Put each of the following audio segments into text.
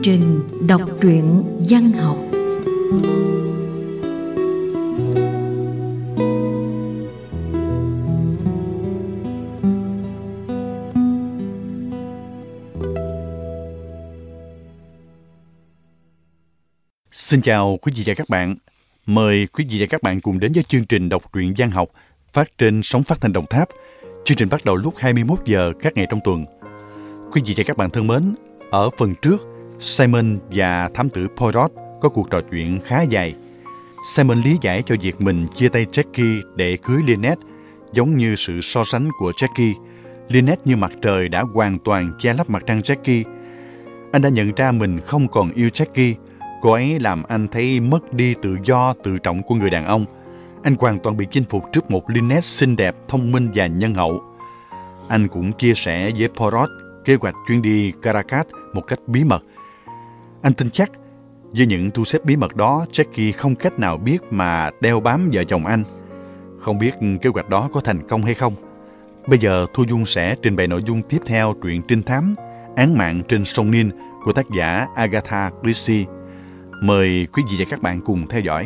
trình đọc truyện văn học. Xin chào quý vị và các bạn. Mời quý vị và các bạn cùng đến với chương trình đọc truyện văn học phát trên sóng phát thanh Đồng Tháp. Chương trình bắt đầu lúc 21 giờ các ngày trong tuần. Quý vị và các bạn thân mến, ở phần trước, Simon và thám tử Poirot có cuộc trò chuyện khá dài. Simon lý giải cho việc mình chia tay Jackie để cưới Lynette giống như sự so sánh của Jackie. Lynette như mặt trời đã hoàn toàn che lấp mặt trăng Jackie. Anh đã nhận ra mình không còn yêu Jackie. Cô ấy làm anh thấy mất đi tự do, tự trọng của người đàn ông. Anh hoàn toàn bị chinh phục trước một Lynette xinh đẹp, thông minh và nhân hậu. Anh cũng chia sẻ với Poirot kế hoạch chuyến đi Caracas một cách bí mật. Anh tin chắc với những thu xếp bí mật đó, Jackie không cách nào biết mà đeo bám vợ chồng anh. Không biết kế hoạch đó có thành công hay không. Bây giờ Thu Dung sẽ trình bày nội dung tiếp theo truyện trinh thám Án mạng trên sông Nin của tác giả Agatha Christie. Mời quý vị và các bạn cùng theo dõi.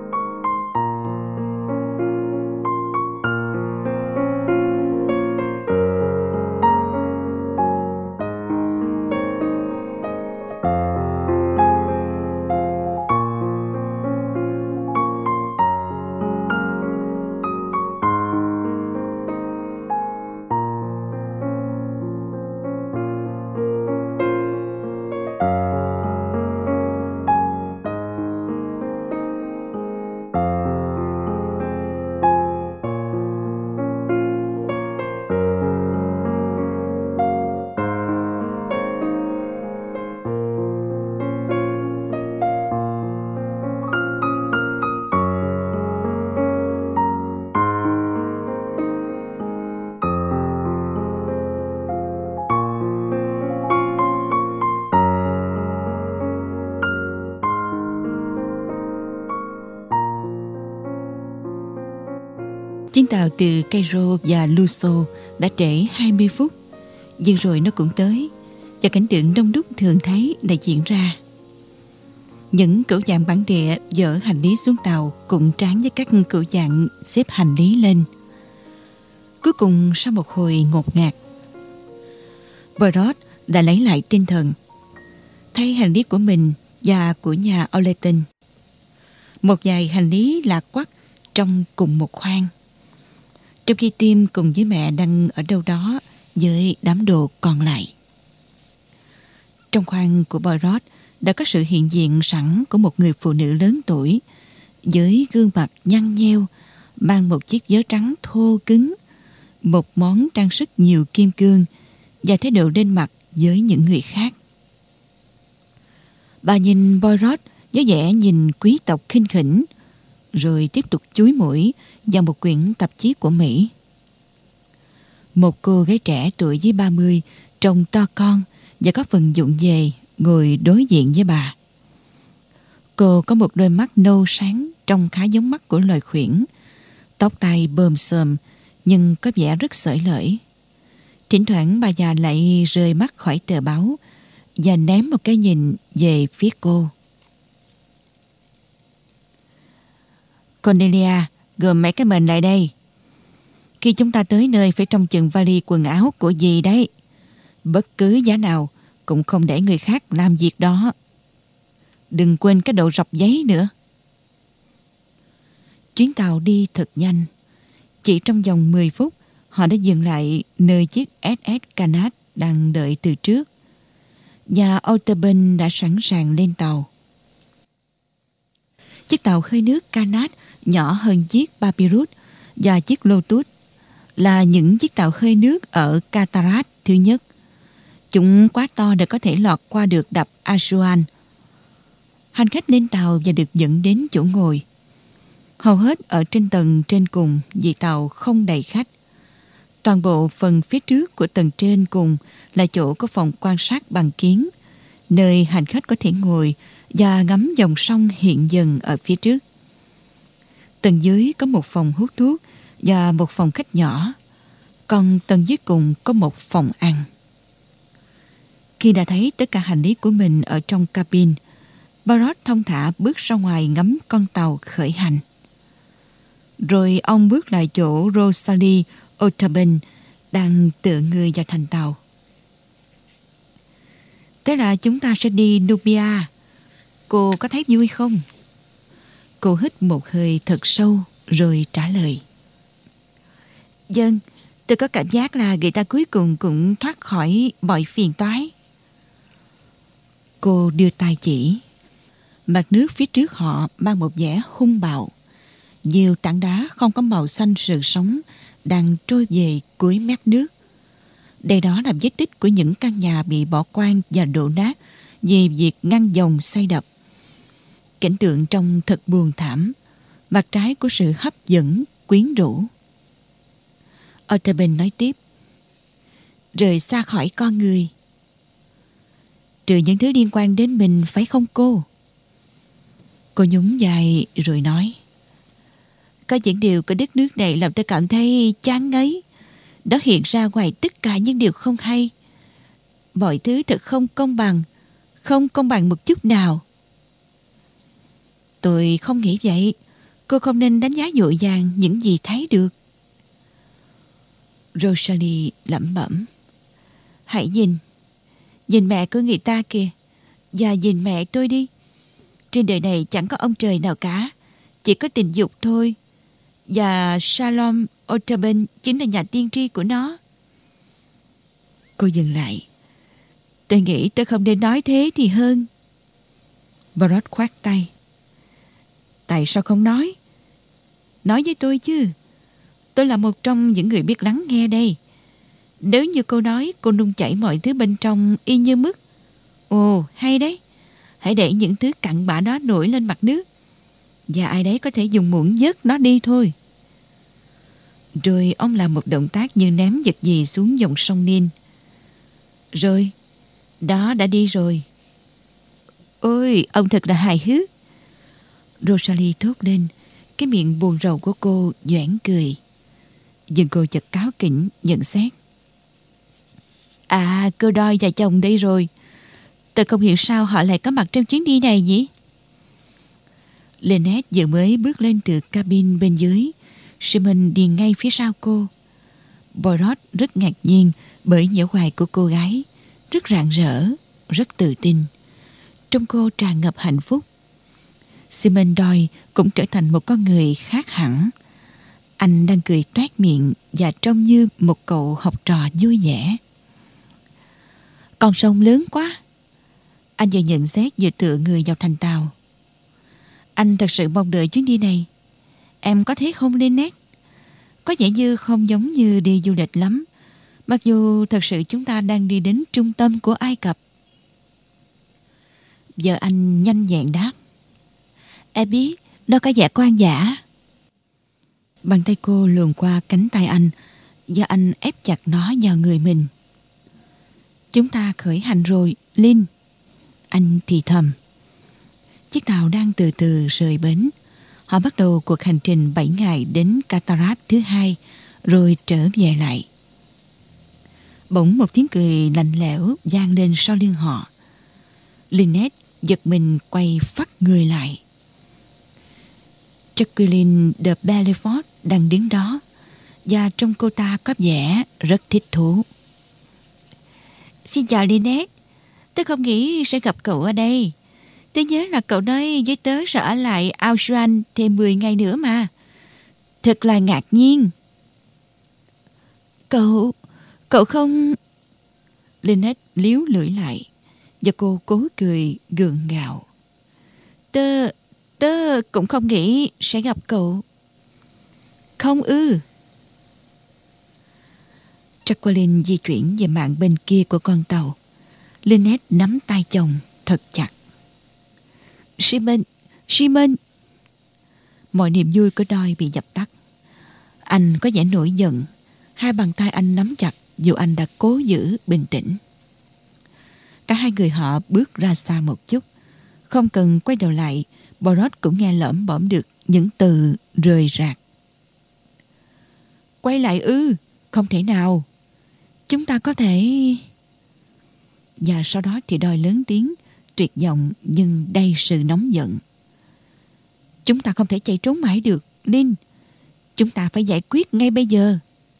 Chuyến tàu từ Cairo và Luso đã trễ 20 phút, nhưng rồi nó cũng tới, và cảnh tượng đông đúc thường thấy đã diễn ra. Những cẩu dạng bản địa dỡ hành lý xuống tàu cùng tráng với các cẩu dạng xếp hành lý lên. Cuối cùng sau một hồi ngột ngạt, Poirot đã lấy lại tinh thần, thay hành lý của mình và của nhà Oleton. Một vài hành lý lạc quắc trong cùng một khoang, trong khi Tim cùng với mẹ đang ở đâu đó với đám đồ còn lại. Trong khoang của Poirot đã có sự hiện diện sẵn của một người phụ nữ lớn tuổi với gương mặt nhăn nheo, mang một chiếc vớ trắng thô cứng, một món trang sức nhiều kim cương và thái độ lên mặt với những người khác. Bà nhìn Poirot với vẻ nhìn quý tộc khinh khỉnh, rồi tiếp tục chúi mũi vào một quyển tạp chí của Mỹ. Một cô gái trẻ tuổi dưới 30, trông to con và có phần vụng về, ngồi đối diện với bà. Cô có một đôi mắt nâu sáng trông khá giống mắt của loài khuyển, tóc tai bờm xồm nhưng có vẻ rất xởi lởi. Thỉnh thoảng bà già lại rời mắt khỏi tờ báo và ném một cái nhìn về phía cô. Cornelia, gồm mấy cái mền lại đây. Khi chúng ta tới nơi phải trông chừng vali quần áo của dì đấy. Bất cứ giá nào cũng không để người khác làm việc đó. Đừng quên cái độ rọc giấy nữa. Chuyến tàu đi thật nhanh. Chỉ trong vòng 10 phút, họ đã dừng lại nơi chiếc SS Canad đang đợi từ trước. Và Otterburn đã sẵn sàng lên tàu. Chiếc tàu hơi nước Canad nhỏ hơn chiếc Papyrus và chiếc Lotus là những chiếc tàu hơi nước ở Cataract thứ nhất. Chúng quá to để có thể lọt qua được đập Assuan. Hành khách lên tàu và được dẫn đến chỗ ngồi. Hầu hết ở trên tầng trên cùng vì tàu không đầy khách. Toàn bộ phần phía trước của tầng trên cùng là chỗ có phòng quan sát bằng kiến, nơi hành khách có thể ngồi và ngắm dòng sông hiện dần ở phía trước. Tầng dưới có một phòng hút thuốc và một phòng khách nhỏ, còn tầng dưới cùng có một phòng ăn. Khi đã thấy tất cả hành lý của mình ở trong cabin, Barrot thong thả bước ra ngoài ngắm con tàu khởi hành. Rồi ông bước lại chỗ Rosalie Otterburn đang tựa người vào thành tàu. Thế là chúng ta sẽ đi Nubia. Cô có thấy vui không? Cô hít một hơi thật sâu rồi trả lời. Vâng, tôi có cảm giác là người ta cuối cùng cũng thoát khỏi mọi phiền toái. Cô đưa tay chỉ. Mặt nước phía trước họ mang một vẻ hung bạo. Nhiều tảng đá không có màu xanh rực sống đang trôi về cuối mép nước. Đây đó là vết tích của những căn nhà bị bỏ hoang và đổ nát vì việc ngăn dòng xây đập. Cảnh tượng trông thật buồn thảm, mặt trái của sự hấp dẫn, quyến rũ. Otterburn nói tiếp. Rời xa khỏi con người. Trừ những thứ liên quan đến mình, phải không cô? Cô nhún vai rồi nói. Có những điều của đất nước này làm tôi cảm thấy chán ngấy. Đó hiện ra ngoài tất cả những điều không hay. Mọi thứ thật không công bằng một chút nào. Tôi không nghĩ vậy. Cô không nên đánh giá vội vàng những gì thấy được. Rosalie lẩm bẩm. Hãy nhìn mẹ của người ta kìa. Và nhìn mẹ tôi đi. Trên đời này chẳng có ông trời nào cả. Chỉ có tình dục thôi. Và Salome Otterburn chính là nhà tiên tri của nó. Cô dừng lại. Tôi nghĩ tôi không nên nói thế thì hơn. Barrot khoát tay. Tại sao không nói? Nói với tôi chứ. Tôi là một trong những người biết lắng nghe đây. Nếu như cô nói cô nung chảy mọi thứ bên trong y như mứt. Ồ, hay đấy. Hãy để những thứ cặn bã đó nổi lên mặt nước. Và ai đấy có thể dùng muỗng vớt nó đi thôi. Rồi ông làm một động tác như ném vật gì xuống dòng sông Nin. Rồi, đó đã đi rồi. Ôi, ông thật là hài hước. Rosalie thốt lên. Cái miệng buồn rầu của cô nhoẻn cười. Nhưng cô chợt cáu kỉnh nhận xét. À, cô Doyle và chồng đây rồi. Tôi không hiểu sao họ lại có mặt trong chuyến đi này nhỉ? Lynette vừa mới bước lên từ cabin bên dưới. Simon đi ngay phía sau cô. Barrot rất ngạc nhiên bởi nhở hoài của cô gái. Rất rạng rỡ, rất tự tin. Trong cô tràn ngập hạnh phúc. Simon Doyle cũng trở thành một con người khác hẳn. Anh đang cười toét miệng và trông như một cậu học trò vui vẻ. Con sông lớn quá. Anh vừa nhận xét vừa tựa người vào thành tàu. Anh thật sự mong đợi chuyến đi này. Em có thấy không Lynette? Có vẻ như không giống như đi du lịch lắm. Mặc dù thật sự chúng ta đang đi đến trung tâm của Ai Cập. Vợ anh nhanh nhẹn đáp. Em biết, nó có vẻ quan giả. Bàn tay cô luồn qua cánh tay anh và anh ép chặt nó vào người mình. Chúng ta khởi hành rồi, Lynn. Anh thì thầm. Chiếc tàu đang từ từ rời bến. Họ bắt đầu cuộc hành trình 7 ngày đến Cataract thứ 2, rồi trở về lại. Bỗng một tiếng cười lạnh lẽo vang lên sau lưng họ. Lynette giật mình quay phắt người lại. Jacqueline de Bellefort đang đứng đó, và trong cô ta có vẻ rất thích thú. Xin chào Lynette. Tôi không nghĩ sẽ gặp cậu ở đây. Tôi nhớ là cậu nói với tớ sẽ ở lại Auschwitz thêm 10 ngày nữa mà. Thật là ngạc nhiên. Cậu không... Lynette líu lưỡi lại, và cô cố cười gượng gạo. Tớ cũng không nghĩ sẽ gặp cậu. Không ư? Jacqueline di chuyển về mạn bên kia của con tàu. Lynette nắm tay chồng thật chặt. Simon! Mọi niềm vui của Doyle bị dập tắt. Anh có vẻ nổi giận. Hai bàn tay anh nắm chặt dù anh đã cố giữ bình tĩnh. Cả hai người họ bước ra xa một chút. Không cần quay đầu lại, Barrot cũng nghe lởm bởm được những từ rời rạc. Quay lại ư? Không thể nào. Chúng ta có thể... và sau đó thì đòi lớn tiếng, tuyệt vọng nhưng đầy sự nóng giận. Chúng ta không thể chạy trốn mãi được, Lynn. Chúng ta phải giải quyết ngay bây giờ.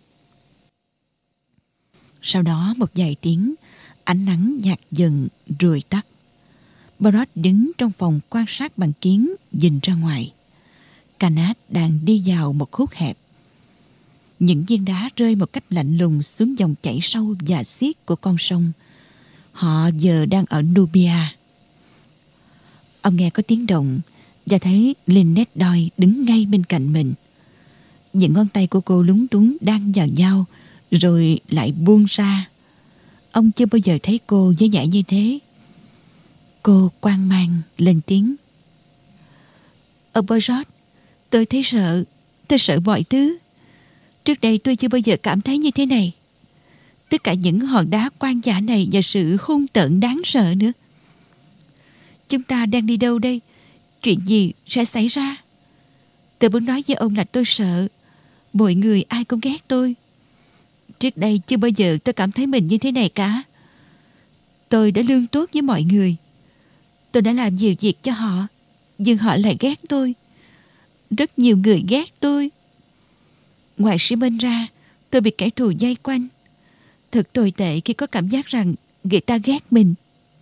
Sau đó một vài tiếng, ánh nắng nhạt dần rồi tắt. Barrett đứng trong phòng quan sát bằng kiến, nhìn ra ngoài. Kenneth đang đi vào một khúc hẹp. Những viên đá rơi một cách lạnh lùng xuống dòng chảy sâu và xiết của con sông. Họ giờ đang ở Nubia. Ông nghe có tiếng động và thấy Lynette Doyle đứng ngay bên cạnh mình. Những ngón tay của cô lúng túng đan vào nhau rồi lại buông ra. Ông chưa bao giờ thấy cô với vẻ như thế. Cô hoang mang lên tiếng. Barrett, tôi thấy sợ. Tôi sợ mọi thứ. Trước đây tôi chưa bao giờ cảm thấy như thế này. Tất cả những hòn đá quan dã này và sự hung tợn đáng sợ nữa. Chúng ta đang đi đâu đây? Chuyện gì sẽ xảy ra? Tôi muốn nói với ông là tôi sợ. Mọi người ai cũng ghét tôi. Trước đây chưa bao giờ tôi cảm thấy mình như thế này cả. Tôi đã lương tốt với mọi người. Tôi đã làm nhiều việc cho họ, nhưng họ lại ghét tôi. Rất nhiều người ghét tôi. Ngoài Simon ra, tôi bị kẻ thù vây quanh. Thật tồi tệ khi có cảm giác rằng người ta ghét mình.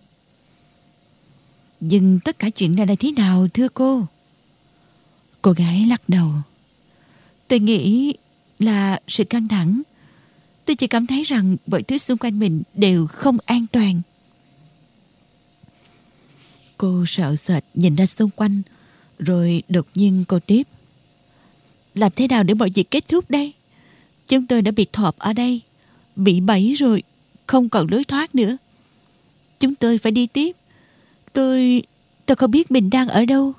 Nhưng tất cả chuyện này là thế nào thưa cô? Cô gái lắc đầu. Tôi nghĩ là sự căng thẳng. Tôi chỉ cảm thấy rằng mọi thứ xung quanh mình đều không an toàn. Cô sợ sệt nhìn ra xung quanh, rồi đột nhiên cô tiếp. Làm thế nào để mọi việc kết thúc đây? Chúng tôi đã bị thọp ở đây, bị bẫy rồi, không còn lối thoát nữa. Chúng tôi phải đi tiếp. Tôi không biết mình đang ở đâu.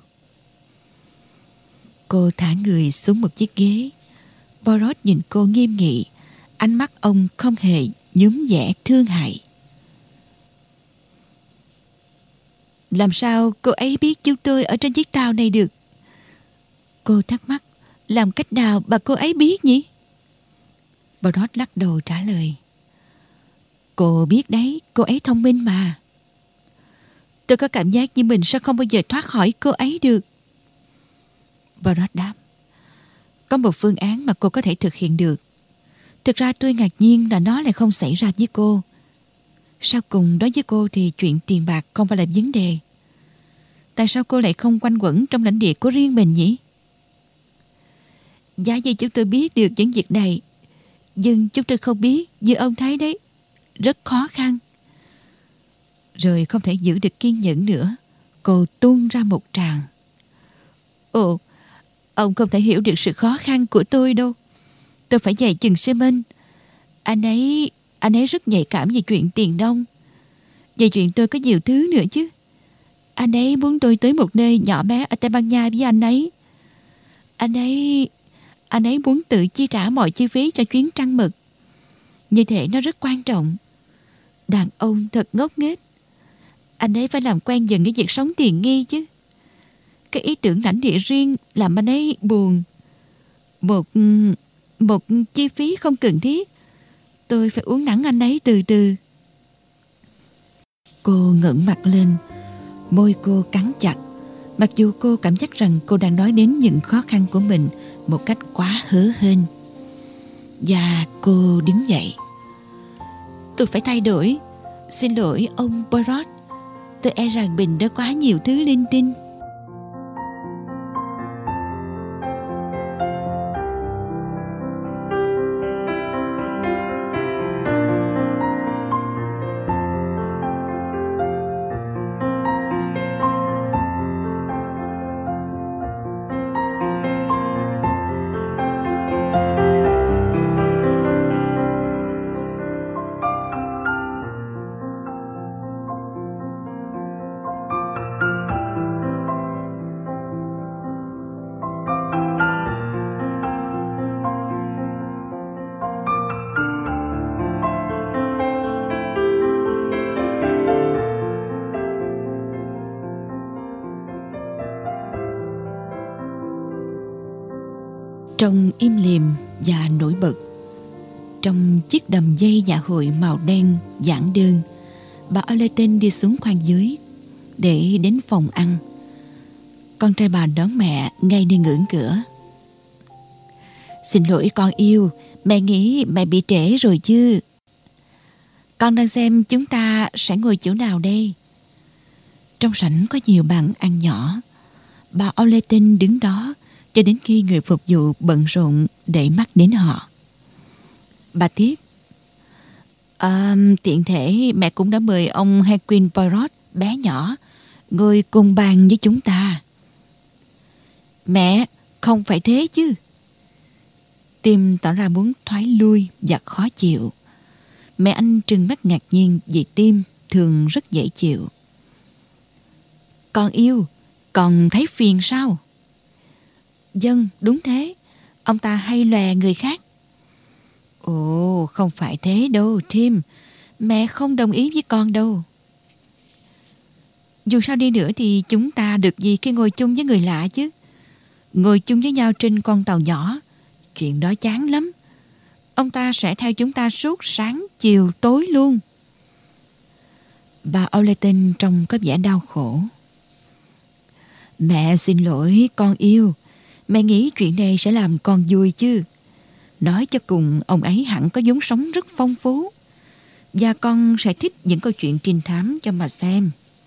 Cô thả người xuống một chiếc ghế. Barrett nhìn cô nghiêm nghị. Ánh mắt ông không hề nhuốm vẻ thương hại. Làm sao cô ấy biết chúng tôi ở trên chiếc tàu này được? Cô thắc mắc. Làm cách nào mà cô ấy biết nhỉ? Barrett lắc đầu trả lời. Cô biết đấy, cô ấy thông minh mà. Tôi có cảm giác như mình sẽ không bao giờ thoát khỏi cô ấy được. Barrett đáp. Có một phương án mà cô có thể thực hiện được. Thực ra tôi ngạc nhiên là nó lại không xảy ra với cô. Sau cùng đối với cô thì chuyện tiền bạc không phải là vấn đề. Tại sao cô lại không quanh quẩn trong lãnh địa của riêng mình nhỉ? Giả như chúng tôi biết được những việc này, nhưng chúng tôi không biết, như ông thấy đấy, rất khó khăn. Rồi không thể giữ được kiên nhẫn nữa, cô tuôn ra một tràng. Ồ, ông không thể hiểu được sự khó khăn của tôi đâu. Tôi phải dạy chừng Simon. Anh ấy rất nhạy cảm về chuyện tiền nong. Về chuyện tôi có nhiều thứ nữa chứ. Anh ấy muốn tôi tới một nơi nhỏ bé ở Tây Ban Nha với anh ấy. Anh ấy muốn tự chi trả mọi chi phí cho chuyến trăng mật. Như thế nó rất quan trọng. Đàn ông thật ngốc nghếch. Anh ấy phải làm quen dần với việc sống tiền nghi chứ. Cái ý tưởng lãnh địa riêng làm anh ấy buồn. Một chi phí không cần thiết. Tôi phải uốn nắn anh ấy từ từ. Cô ngẩng mặt lên. Môi cô cắn chặt. Mặc dù cô cảm giác rằng cô đang nói đến những khó khăn của mình một cách quá hớ hênh. Và cô đứng dậy. Tôi phải thay đổi. Xin lỗi ông Barrett. Tôi e rằng mình đã quá nhiều thứ linh tinh. Trong im lìm và nổi bật, trong chiếc đầm dây dạ hội màu đen giản đơn, Bà Allerton đi xuống khoang dưới để đến phòng ăn. Con trai bà đón mẹ ngay nơi ngưỡng cửa. Xin lỗi con yêu, mẹ nghĩ mẹ bị trễ rồi chứ. Con đang xem chúng ta sẽ ngồi chỗ nào đây. Trong sảnh có nhiều bàn ăn nhỏ. Bà Allerton đứng đó cho đến khi người phục vụ bận rộn để mắt đến họ. Bà tiếp. Tiện thể mẹ cũng đã mời ông Hercule Poirot bé nhỏ ngồi cùng bàn với chúng ta. Mẹ, không phải thế chứ. Tim tỏ ra muốn thoái lui và khó chịu. Mẹ anh trừng mắt ngạc nhiên vì Tim thường rất dễ chịu. Con yêu, con thấy phiền sao? Vâng, đúng thế. Ông ta hay lòe người khác. Ồ, không phải thế đâu, Tim. Mẹ không đồng ý với con đâu. Dù sao đi nữa thì chúng ta được gì khi ngồi chung với người lạ chứ. Ngồi chung với nhau trên con tàu nhỏ, chuyện đó chán lắm. Ông ta sẽ theo chúng ta suốt sáng, chiều, tối luôn. Bà Allerton trông có vẻ đau khổ. Mẹ xin lỗi con yêu. Mẹ nghĩ chuyện này sẽ làm con vui chứ. Nói cho cùng, ông ấy hẳn có vốn sống rất phong phú. Và con sẽ thích những câu chuyện trinh thám cho mà xem.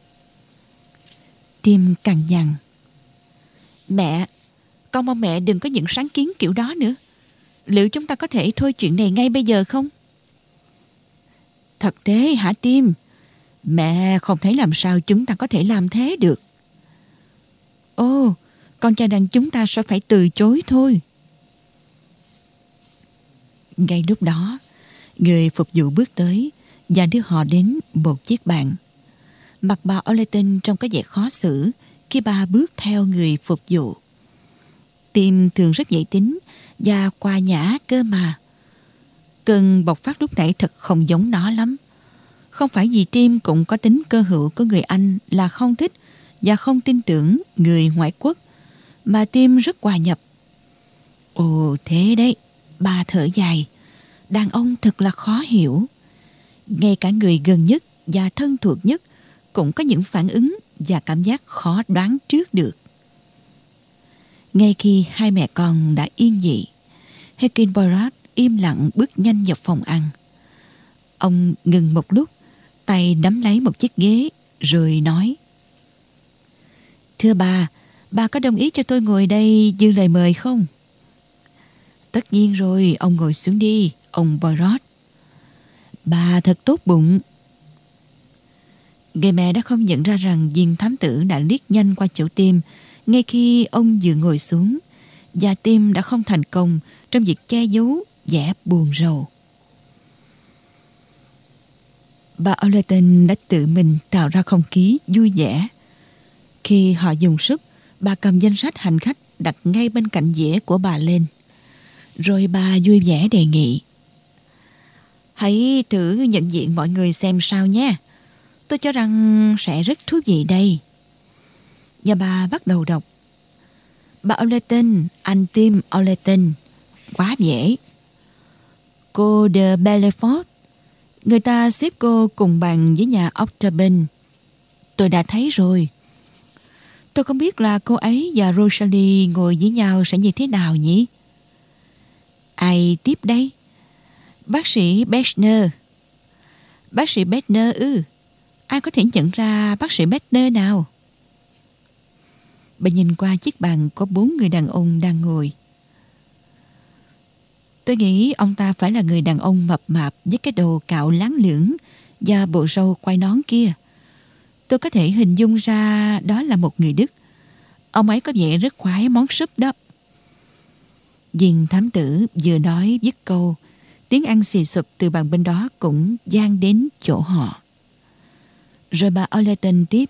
Tim cằn nhằn. Mẹ, con mong mẹ đừng có những sáng kiến kiểu đó nữa. Liệu chúng ta có thể thôi chuyện này ngay bây giờ không? Thật thế hả Tim? Mẹ không thấy làm sao chúng ta có thể làm thế được. Ồ, con cho rằng chúng ta sẽ phải từ chối thôi. Ngay lúc đó, người phục vụ bước tới và đưa họ đến một chiếc bàn. Mặt bà Allerton trông có vẻ khó xử khi bà bước theo người phục vụ. Tim thường rất dễ tính và qua nhã cơ mà. Cơn bộc phát lúc nãy thật không giống nó lắm. Không phải vì Tim cũng có tính cơ hữu của người Anh là không thích và không tin tưởng người ngoại quốc, mà Tim rất hòa nhập. Ồ thế đấy, bà thở dài. Đàn ông thật là khó hiểu. Ngay cả người gần nhất và thân thuộc nhất cũng có những phản ứng và cảm giác khó đoán trước được. Ngay khi hai mẹ con đã yên vị, Hercule Poirot im lặng bước nhanh vào phòng ăn. Ông ngừng một lúc, tay nắm lấy một chiếc ghế rồi nói: Thưa bà có đồng ý cho tôi ngồi đây như lời mời không? Tất nhiên rồi, ông ngồi xuống đi, ông Poirot. Bà thật tốt bụng. Người mẹ đã không nhận ra rằng viên thám tử đã liếc nhanh qua chỗ Tim ngay khi ông vừa ngồi xuống, và Tim đã không thành công trong việc che giấu vẻ buồn rầu. Bà Allerton đã tự mình tạo ra không khí vui vẻ. Khi họ dùng sức, bà cầm danh sách hành khách đặt ngay bên cạnh dĩa của bà lên. Rồi bà vui vẻ đề nghị: Hãy thử nhận diện mọi người xem sao nhé. Tôi cho rằng sẽ rất thú vị đây. Và bà bắt đầu đọc: Bà Allerton, anh Tim Allerton. Quá dễ. Cô de Belfort. Người ta xếp cô cùng bàn với nhà Octagon. Tôi đã thấy rồi. Tôi không biết là cô ấy và Rosalie ngồi với nhau sẽ như thế nào nhỉ? Ai tiếp đây? Bác sĩ Bechner. Bác sĩ Bechner ư? Ai có thể nhận ra bác sĩ Bechner nào? Bà nhìn qua chiếc bàn có 4 người đàn ông đang ngồi. Tôi nghĩ ông ta phải là người đàn ông mập mạp với cái đầu cạo láng lưỡng và bộ râu quai nón kia. Tôi có thể hình dung ra đó là một người Đức. Ông ấy có vẻ rất khoái món súp đó. Viên thám tử vừa nói dứt câu, tiếng ăn xì sụp từ bàn bên đó cũng vang đến chỗ họ. Rồi bà Allerton tiếp: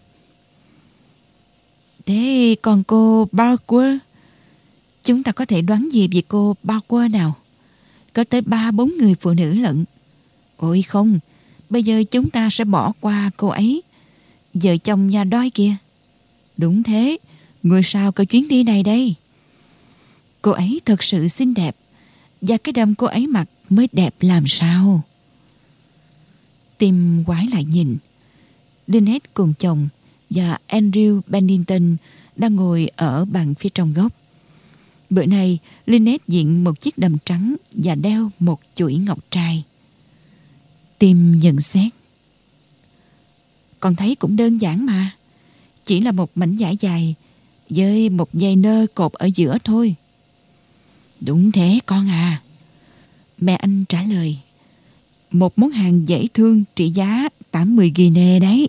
Thế còn cô Barker? Chúng ta có thể đoán gì về cô Barker nào? Có tới 3-4 người phụ nữ lận. Ôi không, bây giờ chúng ta sẽ bỏ qua cô ấy. Vợ chồng nhà đói kia. Đúng thế, người sao có chuyến đi này đây? Cô ấy thật sự xinh đẹp, và cái đầm cô ấy mặc mới đẹp làm sao. Tim quái lại nhìn. Lynette cùng chồng và Andrew Bennington đang ngồi ở bàn phía trong góc. Bữa nay, Lynette diện một chiếc đầm trắng và đeo một chuỗi ngọc trai. Tim nhận xét. Con thấy cũng đơn giản mà. Chỉ là một mảnh vải dài với một dây nơ cột ở giữa thôi. Đúng thế con à. Mẹ anh trả lời. Một món hàng dễ thương trị giá 80 guinea đấy.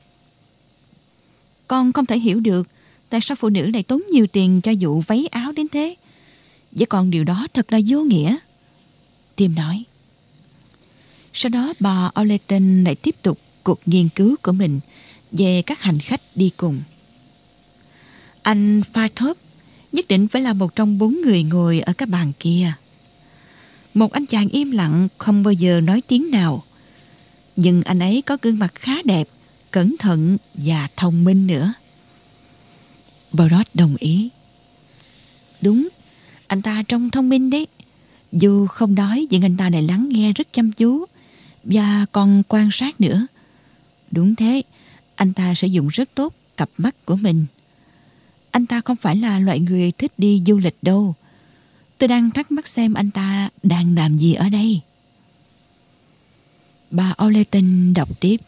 Con không thể hiểu được tại sao phụ nữ lại tốn nhiều tiền cho vụ váy áo đến thế. Với con điều đó thật là vô nghĩa. Tim nói. Sau đó bà O'Layton lại tiếp tục cuộc nghiên cứu của mình về các hành khách đi cùng. Anh Fairthorpe nhất định phải là một trong 4 người ngồi ở các bàn kia. Một anh chàng im lặng không bao giờ nói tiếng nào. Nhưng anh ấy có gương mặt khá đẹp, cẩn thận và thông minh nữa. Barrot đồng ý. Đúng, anh ta trông thông minh đấy. Dù không nói nhưng anh ta lại lắng nghe rất chăm chú và còn quan sát nữa. Đúng thế, anh ta sử dụng rất tốt cặp mắt của mình. Anh ta không phải là loại người thích đi du lịch đâu. Tôi đang thắc mắc xem anh ta đang làm gì ở đây. Bà O'Layton đọc tiếp.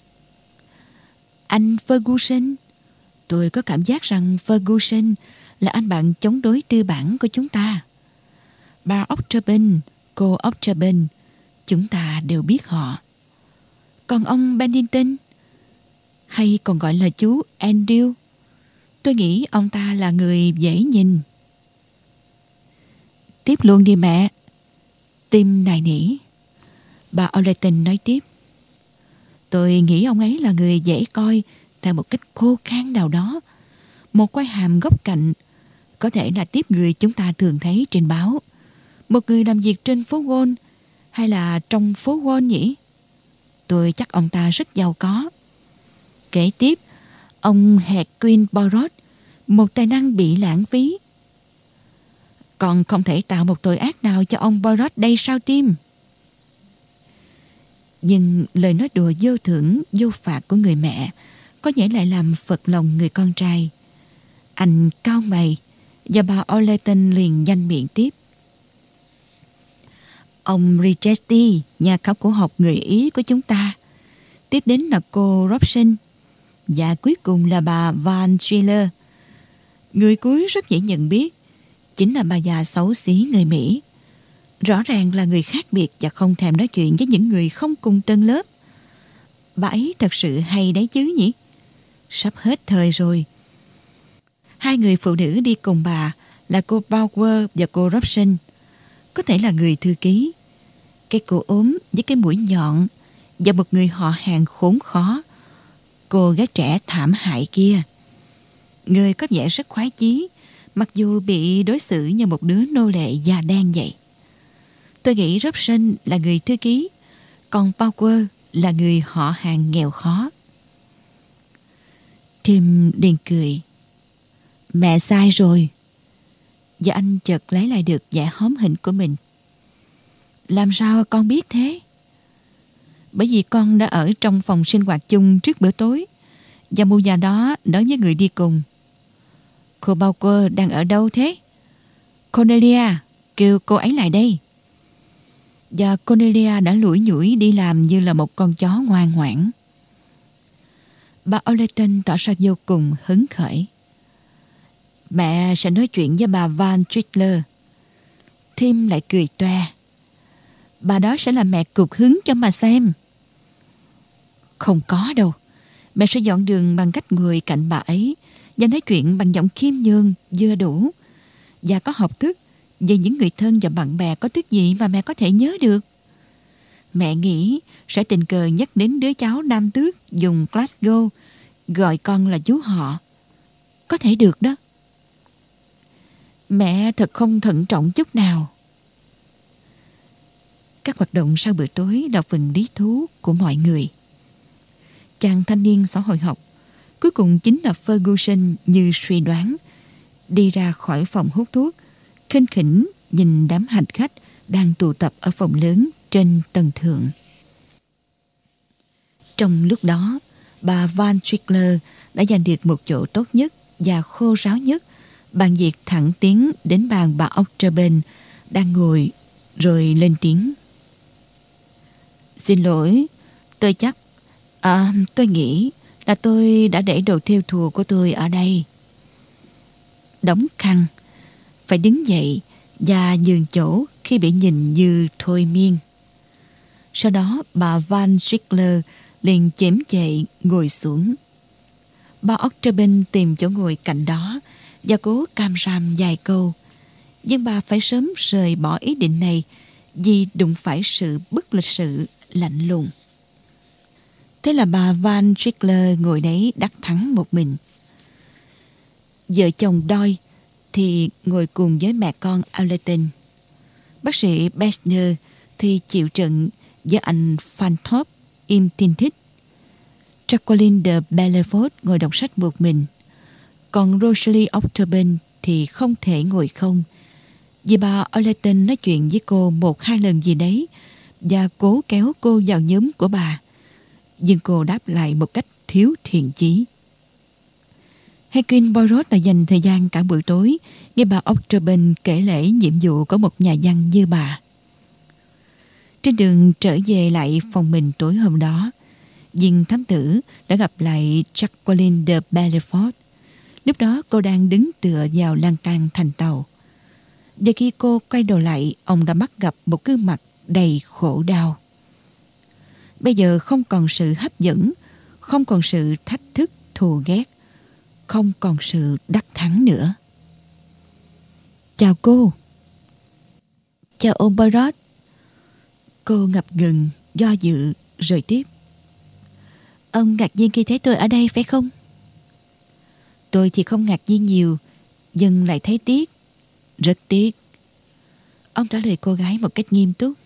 Anh Ferguson. Tôi có cảm giác rằng Ferguson là anh bạn chống đối tư bản của chúng ta. Bà Octagon, cô Octagon, chúng ta đều biết họ. Còn ông Bennington, hay còn gọi là chú Andrew, tôi nghĩ ông ta là người dễ nhìn. Tiếp luôn đi mẹ. Tim nài nỉ. Bà O'Layton nói tiếp. Tôi nghĩ ông ấy là người dễ coi theo một cách khô khan nào đó. Một quai hàm góc cạnh, có thể là tiếp người chúng ta thường thấy trên báo. Một người làm việc trên phố Wall hay là trong phố Wall nhỉ? Tôi chắc ông ta rất giàu có. Kế tiếp, ông Hercule Poirot, một tài năng bị lãng phí. Còn không thể tạo một tội ác nào cho ông Poirot đây sao Tim? Nhưng lời nói đùa vô thưởng, vô phạt của người mẹ có nghĩa lại làm phật lòng người con trai. Anh cau mày và bà O'Layton liền nhanh miệng tiếp. Ông Richetti, nhà khảo cổ học người Ý của chúng ta. Tiếp đến là cô Robson. Và cuối cùng là bà Van Schiller. Người cuối rất dễ nhận biết. Chính là bà già xấu xí người Mỹ. Rõ ràng là người khác biệt và không thèm nói chuyện với những người không cùng tân lớp. Bà ấy thật sự hay đấy chứ nhỉ? Sắp hết thời rồi. Hai người phụ nữ đi cùng bà là cô Bauer và cô Robson. Có thể là người thư ký. Cái cô ốm với cái mũi nhọn và một người họ hàng khốn khó, cô gái trẻ thảm hại kia. Người có vẻ rất khoái chí, mặc dù bị đối xử như một đứa nô lệ da đen vậy. Tôi nghĩ Robson là người thư ký, còn Bauer là người họ hàng nghèo khó. Tim liền cười. Mẹ sai rồi. Và anh chợt lấy lại được vẻ hóm hỉnh của mình. Làm sao con biết thế? Bởi vì con đã ở trong phòng sinh hoạt chung trước bữa tối, và mụ già đó nói với người đi cùng. Cô Bauer đang ở đâu thế? Cornelia, kêu cô ấy lại đây. Và Cornelia đã lủi nhủi đi làm như là một con chó ngoan ngoãn. Bà O'Layton tỏ ra vô cùng hứng khởi. Mẹ sẽ nói chuyện với bà Van Trittler. Tim lại cười toe. Bà đó sẽ là mẹ cục hứng cho mà xem. Không có đâu. Mẹ sẽ dọn đường bằng cách ngồi cạnh bà ấy và nói chuyện bằng giọng khiêm nhường vừa đủ, và có học thức về những người thân và bạn bè có thức gì mà mẹ có thể nhớ được. Mẹ nghĩ sẽ tình cờ nhắc đến đứa cháu nam tước dùng Glasgow, gọi con là chú họ. Có thể được đó. Mẹ thật không thận trọng chút nào. Các hoạt động sau bữa tối là phần lý thú của mọi người. Chàng thanh niên xã hội học, cuối cùng chính là Ferguson như suy đoán, đi ra khỏi phòng hút thuốc, khinh khỉnh nhìn đám hành khách đang tụ tập ở phòng lớn trên tầng thượng. Trong lúc đó, bà Van Trickler đã giành được một chỗ tốt nhất và khô ráo nhất bằng việc thẳng tiến đến bàn bà Octoben đang ngồi rồi lên tiếng. Xin lỗi, tôi chắc... tôi nghĩ là tôi đã để đồ thêu thùa của tôi ở đây. Đóng khăn, phải đứng dậy và nhường chỗ khi bị nhìn như thôi miên. Sau đó bà Van Trickler liền chễm chệ ngồi xuống. Bà Octoben tìm chỗ ngồi cạnh đó và cố càm ràm vài câu, nhưng bà phải sớm rời bỏ ý định này vì đụng phải sự bất lịch sự lạnh lùng. Thế là bà Van Trickler ngồi đấy đắc thắng một mình. Vợ chồng Doyle thì ngồi cùng với mẹ con Allerton. Bác sĩ Besner thì chịu trận với anh Fanthorpe im tin thích. Jacqueline de Bellefort ngồi đọc sách một mình. Còn Rosalie Octoben thì không thể ngồi không, vì bà Allerton nói chuyện với cô 1-2 lần gì đấy và cố kéo cô vào nhóm của bà. Nhưng cô đáp lại một cách thiếu thiện chí. Hercule Poirot đã dành thời gian cả buổi tối nghe bà Octoben kể lể nhiệm vụ của một nhà văn như bà. Trên đường trở về lại phòng mình tối hôm đó, viên thám tử đã gặp lại Jacqueline de Bellefort. Lúc đó cô đang đứng tựa vào lan can thành tàu. Để khi cô quay đầu lại, ông đã bắt gặp một gương mặt đầy khổ đau. Bây giờ không còn sự hấp dẫn, không còn sự thách thức thù ghét, không còn sự đắc thắng nữa. Chào cô. Chào ông Poirot. Cô ngập ngừng, do dự rồi tiếp. Ông ngạc nhiên khi thấy tôi ở đây phải không? Tôi thì không ngạc nhiên nhiều, nhưng lại thấy tiếc, rất tiếc. Ông trả lời cô gái một cách nghiêm túc.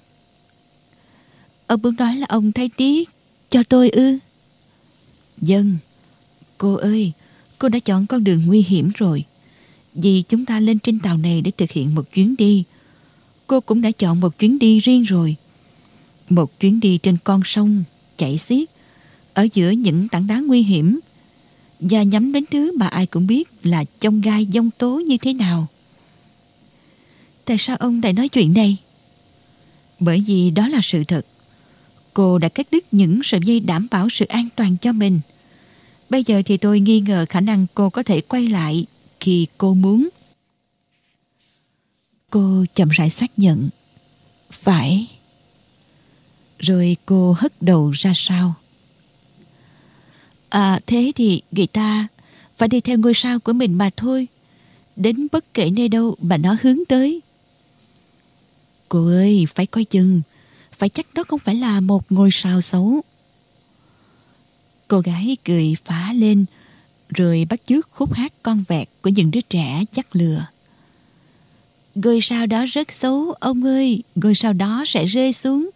Ông muốn nói là ông thấy tiếc cho tôi ư? Vâng. Cô ơi, cô đã chọn con đường nguy hiểm rồi. Vì chúng ta lên trên tàu này để thực hiện một chuyến đi. Cô cũng đã chọn một chuyến đi riêng rồi. Một chuyến đi trên con sông chảy xiết ở giữa những tảng đá nguy hiểm, và nhắm đến thứ mà ai cũng biết là chông gai giông tố như thế nào. Tại sao ông lại nói chuyện này? Bởi vì đó là sự thật. Cô đã cắt đứt những sợi dây đảm bảo sự an toàn cho mình. Bây giờ thì tôi nghi ngờ khả năng cô có thể quay lại khi cô muốn. Cô chậm rãi xác nhận. Phải. Rồi cô hất đầu ra sau. Thế thì người ta phải đi theo ngôi sao của mình mà thôi, đến bất kể nơi đâu mà nó hướng tới. Cô ơi, phải coi chừng, phải chắc đó không phải là một ngôi sao xấu. Cô gái cười phá lên, rồi bắt chước khúc hát con vẹt của những đứa trẻ dắt lừa. Ngôi sao đó rất xấu, ông ơi, ngôi sao đó sẽ rơi xuống.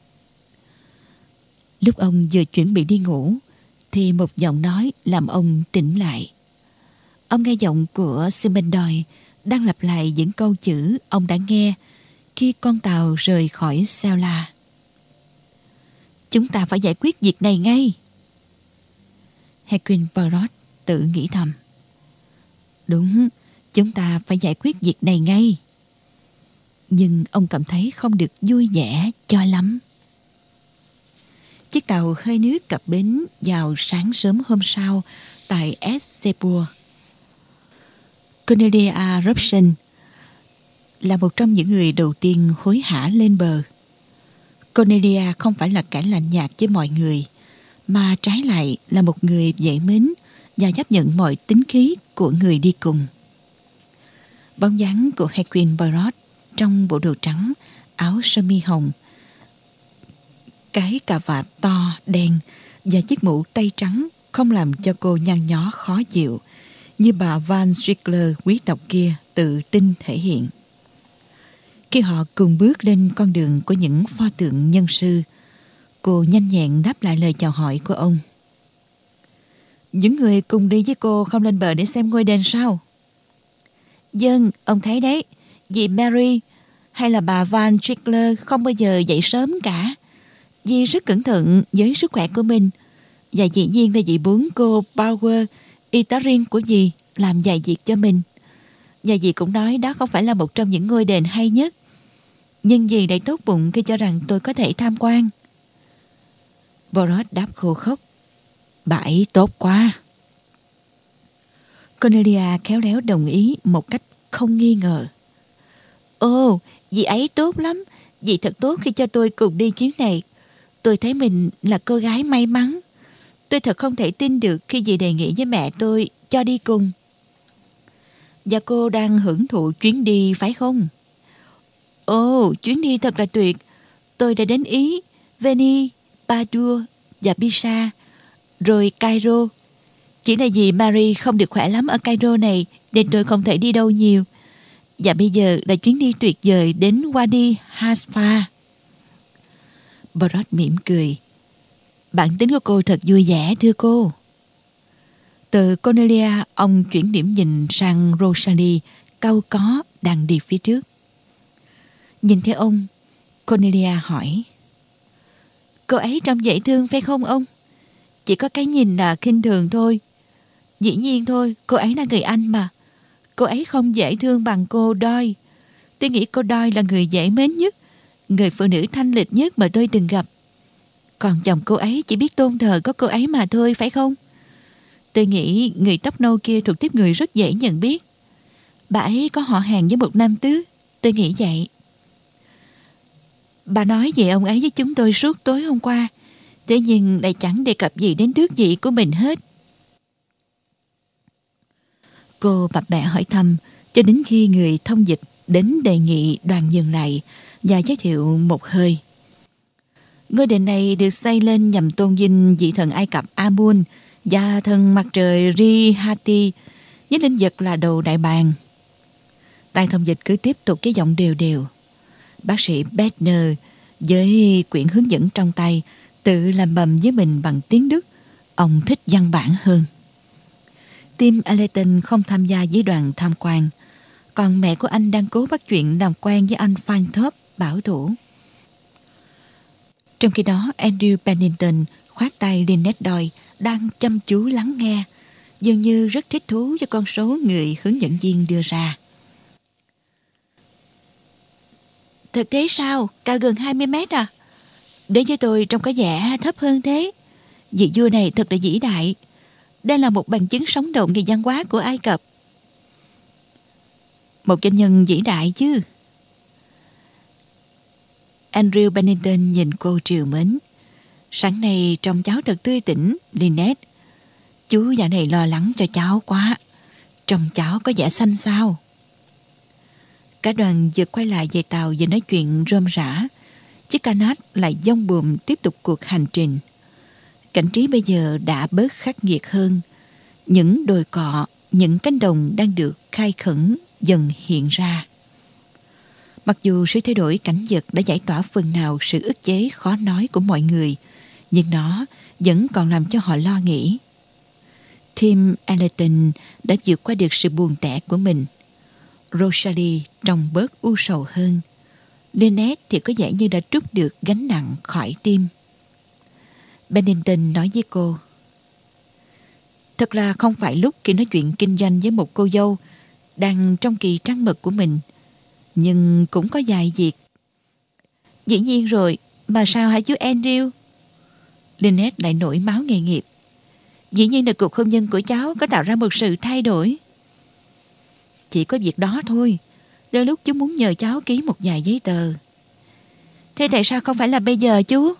Lúc ông vừa chuẩn bị đi ngủ, thì một giọng nói làm ông tỉnh lại. Ông nghe giọng của Simon Doyle đang lặp lại những câu chữ ông đã nghe khi con tàu rời khỏi Seola. Chúng ta phải giải quyết việc này ngay. Hercule Poirot tự nghĩ thầm. Đúng, chúng ta phải giải quyết việc này ngay. Nhưng ông cảm thấy không được vui vẻ cho lắm. Chiếc tàu hơi nước cập bến vào sáng sớm hôm sau tại Essepur. Cornelia Robson là một trong những người đầu tiên hối hả lên bờ. Cornelia không phải là kẻ lạnh nhạt với mọi người, mà trái lại là một người dễ mến và chấp nhận mọi tính khí của người đi cùng. Bóng dáng của Hercule Poirot trong bộ đồ trắng, áo sơ mi hồng, cái cà vạt to, đen và chiếc mũ tây trắng không làm cho cô nhăn nhó khó chịu như bà Van Trickler quý tộc kia tự tin thể hiện. Khi họ cùng bước lên con đường của những pho tượng nhân sư, cô nhanh nhẹn đáp lại lời chào hỏi của ông. Những người cùng đi với cô không lên bờ để xem ngôi đền sao? Vâng, ông thấy đấy, dì Mary hay là bà Van Trickler không bao giờ dậy sớm cả. Dì rất cẩn thận với sức khỏe của mình, Và dĩ nhiên là dì muốn cô Power, y tá riêng của dì, làm vài việc cho mình. Và dì cũng nói đó không phải là một trong những ngôi đền hay nhất. Nhưng dì lại tốt bụng khi cho rằng tôi có thể tham quan. Boros đáp khô khốc. Bà ấy tốt quá. Cornelia khéo léo đồng ý một cách không nghi ngờ. Ồ, dì ấy tốt lắm. Dì thật tốt khi cho tôi cùng đi chuyến này. Tôi thấy mình là cô gái may mắn. Tôi thật không thể tin được khi dì đề nghị với mẹ tôi cho đi cùng. Và cô đang hưởng thụ chuyến đi phải không? Ồ, chuyến đi thật là tuyệt. Tôi đã đến Ý, Venice, Padua và Pisa, rồi Cairo. Chỉ là vì Marie không được khỏe lắm ở Cairo này nên tôi không thể đi đâu nhiều. Và bây giờ là chuyến đi tuyệt vời đến Wadi Hasfa. Boros mỉm cười. Bản tính của cô thật vui vẻ thưa cô. Từ Cornelia, ông chuyển điểm nhìn sang Rosalie, cau có đang đi phía trước. Nhìn thấy ông, Cornelia hỏi. Cô ấy trông dễ thương phải không ông? Chỉ có cái nhìn là khinh thường thôi. Dĩ nhiên thôi, cô ấy là người Anh mà. Cô ấy không dễ thương bằng cô Doyle. Tôi nghĩ cô Doyle là người dễ mến nhất, người phụ nữ thanh lịch nhất mà tôi từng gặp. Còn chồng cô ấy chỉ biết tôn thờ có cô ấy mà thôi, phải không? Tôi nghĩ người tóc nâu kia thuộc tiếp người rất dễ nhận biết. Bà ấy có họ hàng với một nam tước, tôi nghĩ vậy. Bà nói về ông ấy với chúng tôi suốt tối hôm qua, thế nhưng lại chẳng đề cập gì đến tước vị của mình hết. Cô bập bẹ hỏi thăm cho đến khi người thông dịch đến đề nghị đoàn dừng lại và giới thiệu một hơi. Ngôi đền này được xây lên nhằm tôn vinh vị thần Ai Cập Amun và thần mặt trời Rihati với linh vật là đầu đại bàng. Tài thông dịch cứ tiếp tục cái giọng đều đều. Bác sĩ Bedner với quyển hướng dẫn trong tay tự làm bầm với mình bằng tiếng Đức. Ông thích văn bản hơn. Tim Allerton không tham gia với đoàn tham quan, còn mẹ của anh đang cố bắt chuyện làm quen với anh Feinthorpe bảo thủ. Trong khi đó, Andrew Pennington khoát tay Lynette Doyle đang chăm chú lắng nghe, dường như rất thích thú với con số người hướng dẫn viên đưa ra. Thực tế sao? Cao gần 20 mét à? Đến với tôi trông có vẻ thấp hơn thế. Vị vua này thật là vĩ đại. Đây là một bằng chứng sống động về văn hóa của Ai Cập. Một doanh nhân vĩ đại chứ. Andrew Pennington nhìn cô trìu mến. Sáng nay trông cháu thật tươi tỉnh, Lynette. Chú dạo này lo lắng cho cháu quá. Trông cháu có vẻ xanh xao. Cả đoàn vừa quay lại về tàu vừa nói chuyện rôm rả. Chiếc Canat lại dông buồm tiếp tục cuộc hành trình. Cảnh trí bây giờ đã bớt khắc nghiệt hơn. Những đồi cọ, những cánh đồng đang được khai khẩn dần hiện ra. Mặc dù sự thay đổi cảnh vật đã giải tỏa phần nào sự ức chế khó nói của mọi người, nhưng nó vẫn còn làm cho họ lo nghĩ. Tim Allerton đã vượt qua được sự buồn tẻ của mình. Rosalie trông bớt u sầu hơn. Lynette thì có vẻ như đã trút được gánh nặng khỏi tim. Pennington nói với cô. Thật là không phải lúc khi nói chuyện kinh doanh với một cô dâu đang trong kỳ trăng mật của mình. Nhưng cũng có vài việc. Dĩ nhiên rồi, mà sao hả chú Andrew? Lynette lại nổi máu nghề nghiệp. Dĩ nhiên là cuộc hôn nhân của cháu có tạo ra một sự thay đổi. Chỉ có việc đó thôi. Đôi lúc chú muốn nhờ cháu ký một vài giấy tờ. Thế tại sao không phải là bây giờ chú?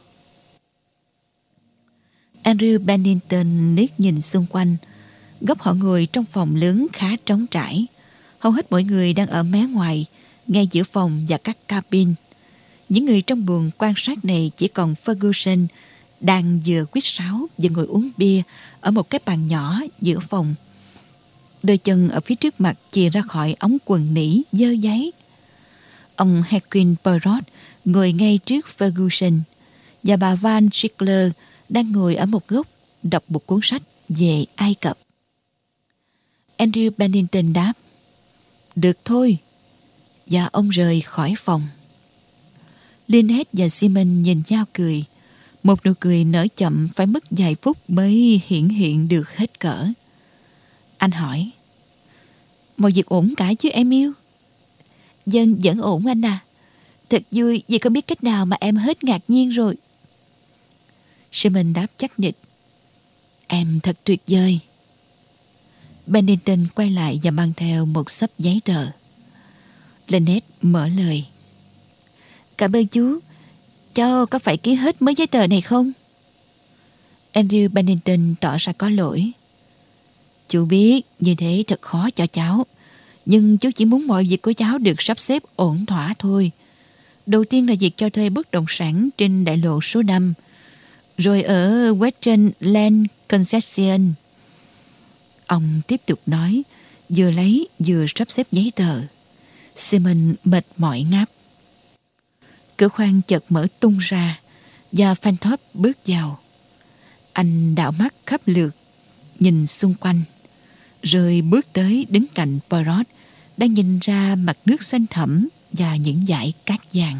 Andrew Pennington liếc nhìn xung quanh. Góc họ ngồi trong phòng lớn khá trống trải. Hầu hết mọi người đang ở mé ngoài, ngay giữa phòng và các cabin. Những người trong buồng quan sát này chỉ còn Ferguson đang vừa quýt sáo vừa ngồi uống bia ở một cái bàn nhỏ giữa phòng. Đôi chân ở phía trước mặt chìa ra khỏi ống quần nỉ dơ giấy. Ông Hercule Poirot ngồi ngay trước Ferguson và bà Van Schickler đang ngồi ở một góc đọc một cuốn sách về Ai Cập. Andrew Pennington đáp: Được thôi. Và ông rời khỏi phòng. Lynette và Simon nhìn nhau cười. Một nụ cười nở chậm phải mất vài phút mới hiện được hết cỡ. Anh hỏi: mọi việc ổn cả chứ em yêu? Dân vẫn ổn anh à. Thật vui vì không biết cách nào mà em hết ngạc nhiên rồi. Simon đáp chắc nịch: em thật tuyệt vời. Bennington quay lại và mang theo một xấp giấy tờ. Lynette mở lời: cảm ơn chú. Cháu có phải ký hết mấy giấy tờ này không? Andrew Bennington tỏ ra có lỗi: chú biết như thế thật khó cho cháu, nhưng chú chỉ muốn mọi việc của cháu được sắp xếp ổn thỏa thôi. Đầu tiên là việc cho thuê bất động sản trên đại lộ số 5, rồi ở Western Land Concession. Ông tiếp tục nói, vừa lấy vừa sắp xếp giấy tờ. Simon mệt mỏi ngáp. Cửa khoang chợt mở tung ra và Fanthorpe bước vào. Anh đảo mắt khắp lượt, nhìn xung quanh, rồi bước tới đứng cạnh Poirot đang nhìn ra mặt nước xanh thẳm và những dải cát vàng.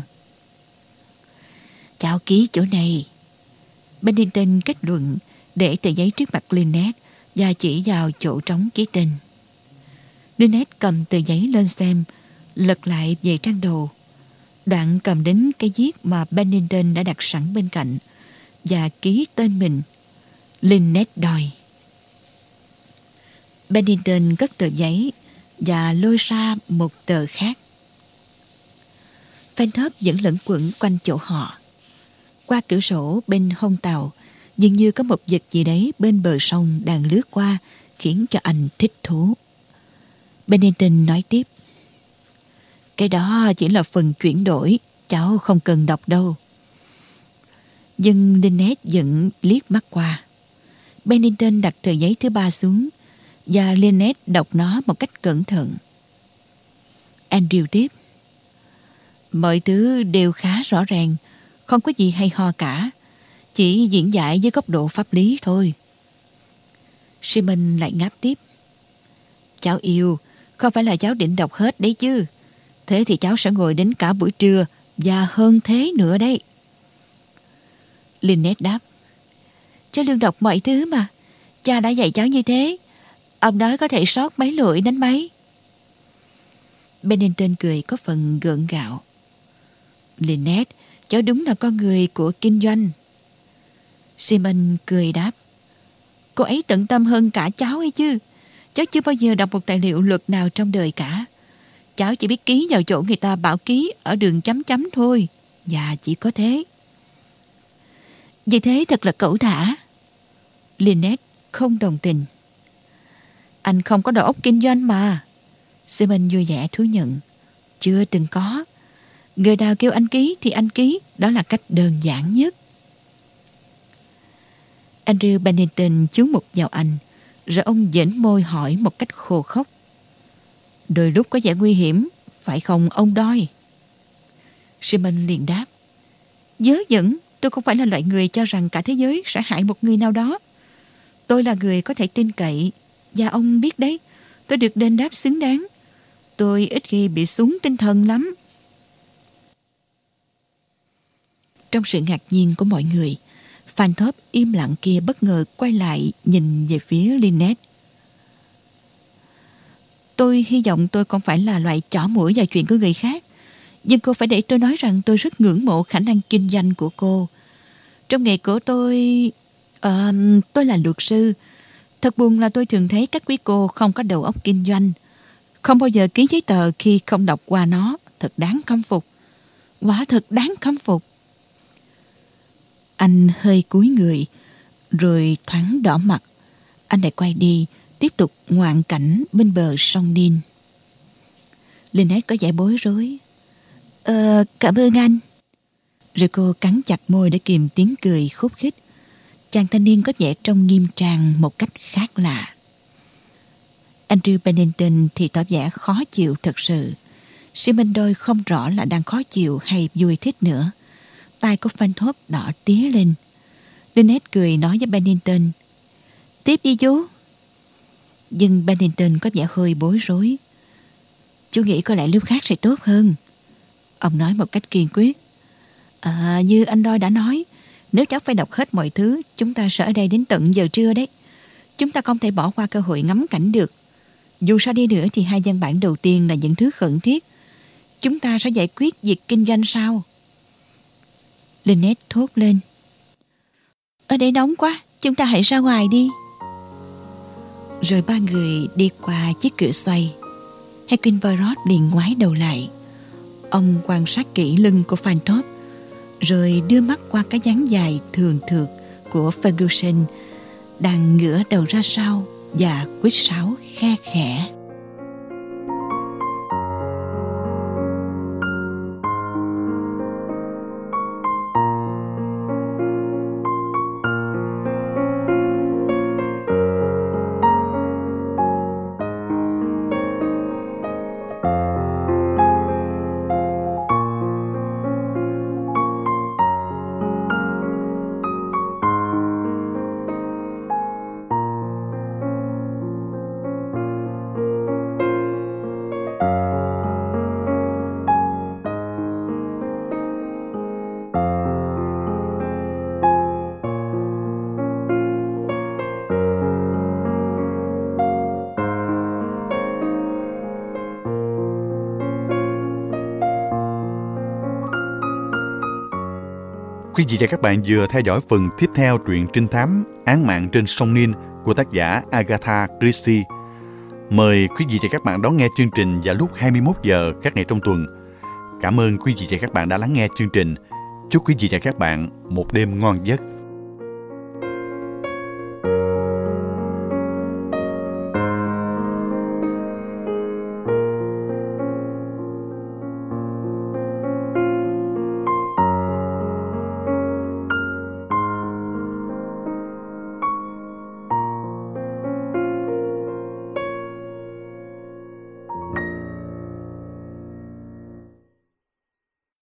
Cháu ký chỗ này. Bennington kết luận, để tờ giấy trước mặt Lynette và chỉ vào chỗ trống ký tên. Lynette cầm tờ giấy lên xem, lật lại về trang đầu, đoạn cầm đến cái viết mà Bennington đã đặt sẵn bên cạnh và ký tên mình. Lynette đòi. Bennington cất tờ giấy và lôi ra một tờ khác. Fanthorpe vẫn lẫn quẩn quanh chỗ họ. Qua cửa sổ bên hông tàu, dường như có một vật gì đấy bên bờ sông đang lướt qua, khiến cho anh thích thú. Bennington nói tiếp: cái đó chỉ là phần chuyển đổi, cháu không cần đọc đâu. Nhưng Lynette vẫn liếc mắt qua. Bennington đặt tờ giấy thứ 3 xuống và Lynette đọc nó một cách cẩn thận. Andrew tiếp: mọi thứ đều khá rõ ràng, không có gì hay ho cả, chỉ diễn giải với góc độ pháp lý thôi. Simon lại ngáp tiếp: cháu yêu, không phải là cháu định đọc hết đấy chứ. Thế thì cháu sẽ ngồi đến cả buổi trưa và hơn thế nữa đấy. Lynette đáp: cháu luôn đọc mọi thứ mà. Cha đã dạy cháu như thế. Ông nói có thể sót mấy lỗi đánh máy. Bennington cười có phần gượng gạo: Lynette, cháu đúng là con người của kinh doanh. Simon cười đáp: cô ấy tận tâm hơn cả cháu ấy chứ. Cháu chưa bao giờ đọc một tài liệu luật nào trong đời cả. Cháu chỉ biết ký vào chỗ người ta bảo ký ở đường chấm chấm thôi. Và chỉ có thế. Vì thế thật là cẩu thả. Lynette không đồng tình. Anh không có đầu óc kinh doanh mà. Simon vui vẻ thú nhận: chưa từng có. Người nào kêu anh ký thì anh ký. Đó là cách đơn giản nhất. Andrew Bennington chú mục vào anh, rồi ông dễn môi hỏi một cách khô khốc: đôi lúc có vẻ nguy hiểm, phải không ông Doyle? Simon liền đáp: dớ dẫn, tôi không phải là loại người cho rằng cả thế giới sẽ hại một người nào đó. Tôi là người có thể tin cậy, và ông biết đấy, tôi được đền đáp xứng đáng. Tôi ít khi bị xuống tinh thần lắm. Trong sự ngạc nhiên của mọi người, Fanthorpe im lặng kia bất ngờ quay lại nhìn về phía Lynette. Tôi hy vọng tôi không phải là loại chỏ mũi vào chuyện của người khác, nhưng cô phải để tôi nói rằng tôi rất ngưỡng mộ khả năng kinh doanh của cô. Trong nghề của tôi là luật sư. Thật buồn là tôi thường thấy các quý cô không có đầu óc kinh doanh, không bao giờ ký giấy tờ khi không đọc qua nó. Thật đáng khâm phục. Quả thật đáng khâm phục. Anh hơi cúi người, rồi thoáng đỏ mặt. Anh lại quay đi, tiếp tục ngoạn cảnh bên bờ sông Nin. Lynette có vẻ bối rối. Cảm ơn anh. Rồi cô cắn chặt môi để kìm tiếng cười khúc khích. Chàng thanh niên có vẻ trông nghiêm trang một cách khác lạ. Andrew Bennington thì tỏ vẻ khó chịu thật sự. Simon Doyle không rõ là đang khó chịu hay vui thích nữa. Tai của Fanthorpe đỏ tía lên. Lynette cười nói với Bennington: tiếp đi chú. Nhưng Bennington có vẻ hơi bối rối. Chú nghĩ có lẽ lúc khác sẽ tốt hơn. Ông nói một cách kiên quyết: như anh Doyle đã nói, Nếu cháu phải đọc hết mọi thứ, chúng ta sẽ ở đây đến tận giờ trưa đấy. Chúng ta không thể bỏ qua cơ hội ngắm cảnh được. Dù sao đi nữa thì 2 văn bản đầu tiên là những thứ khẩn thiết. Chúng ta sẽ giải quyết việc kinh doanh sau. Lynette thốt lên. Ở đây nóng quá, chúng ta hãy ra ngoài đi. Rồi 3 người đi qua chiếc cửa xoay. Hercule Poirot liền ngoái đầu lại. Ông quan sát kỹ lưng của Fantôme, rồi đưa mắt qua cái dáng dài thường thượt của Ferguson đang ngửa đầu ra sau và quýt sáo khe khẽ. Quý vị và các bạn vừa theo dõi phần tiếp theo truyện trinh thám Án mạng trên sông Nin của tác giả Agatha Christie. Mời quý vị và các bạn đón nghe chương trình vào lúc 21 giờ các ngày trong tuần. Cảm ơn quý vị và các bạn đã lắng nghe chương trình. Chúc quý vị và các bạn một đêm ngon giấc.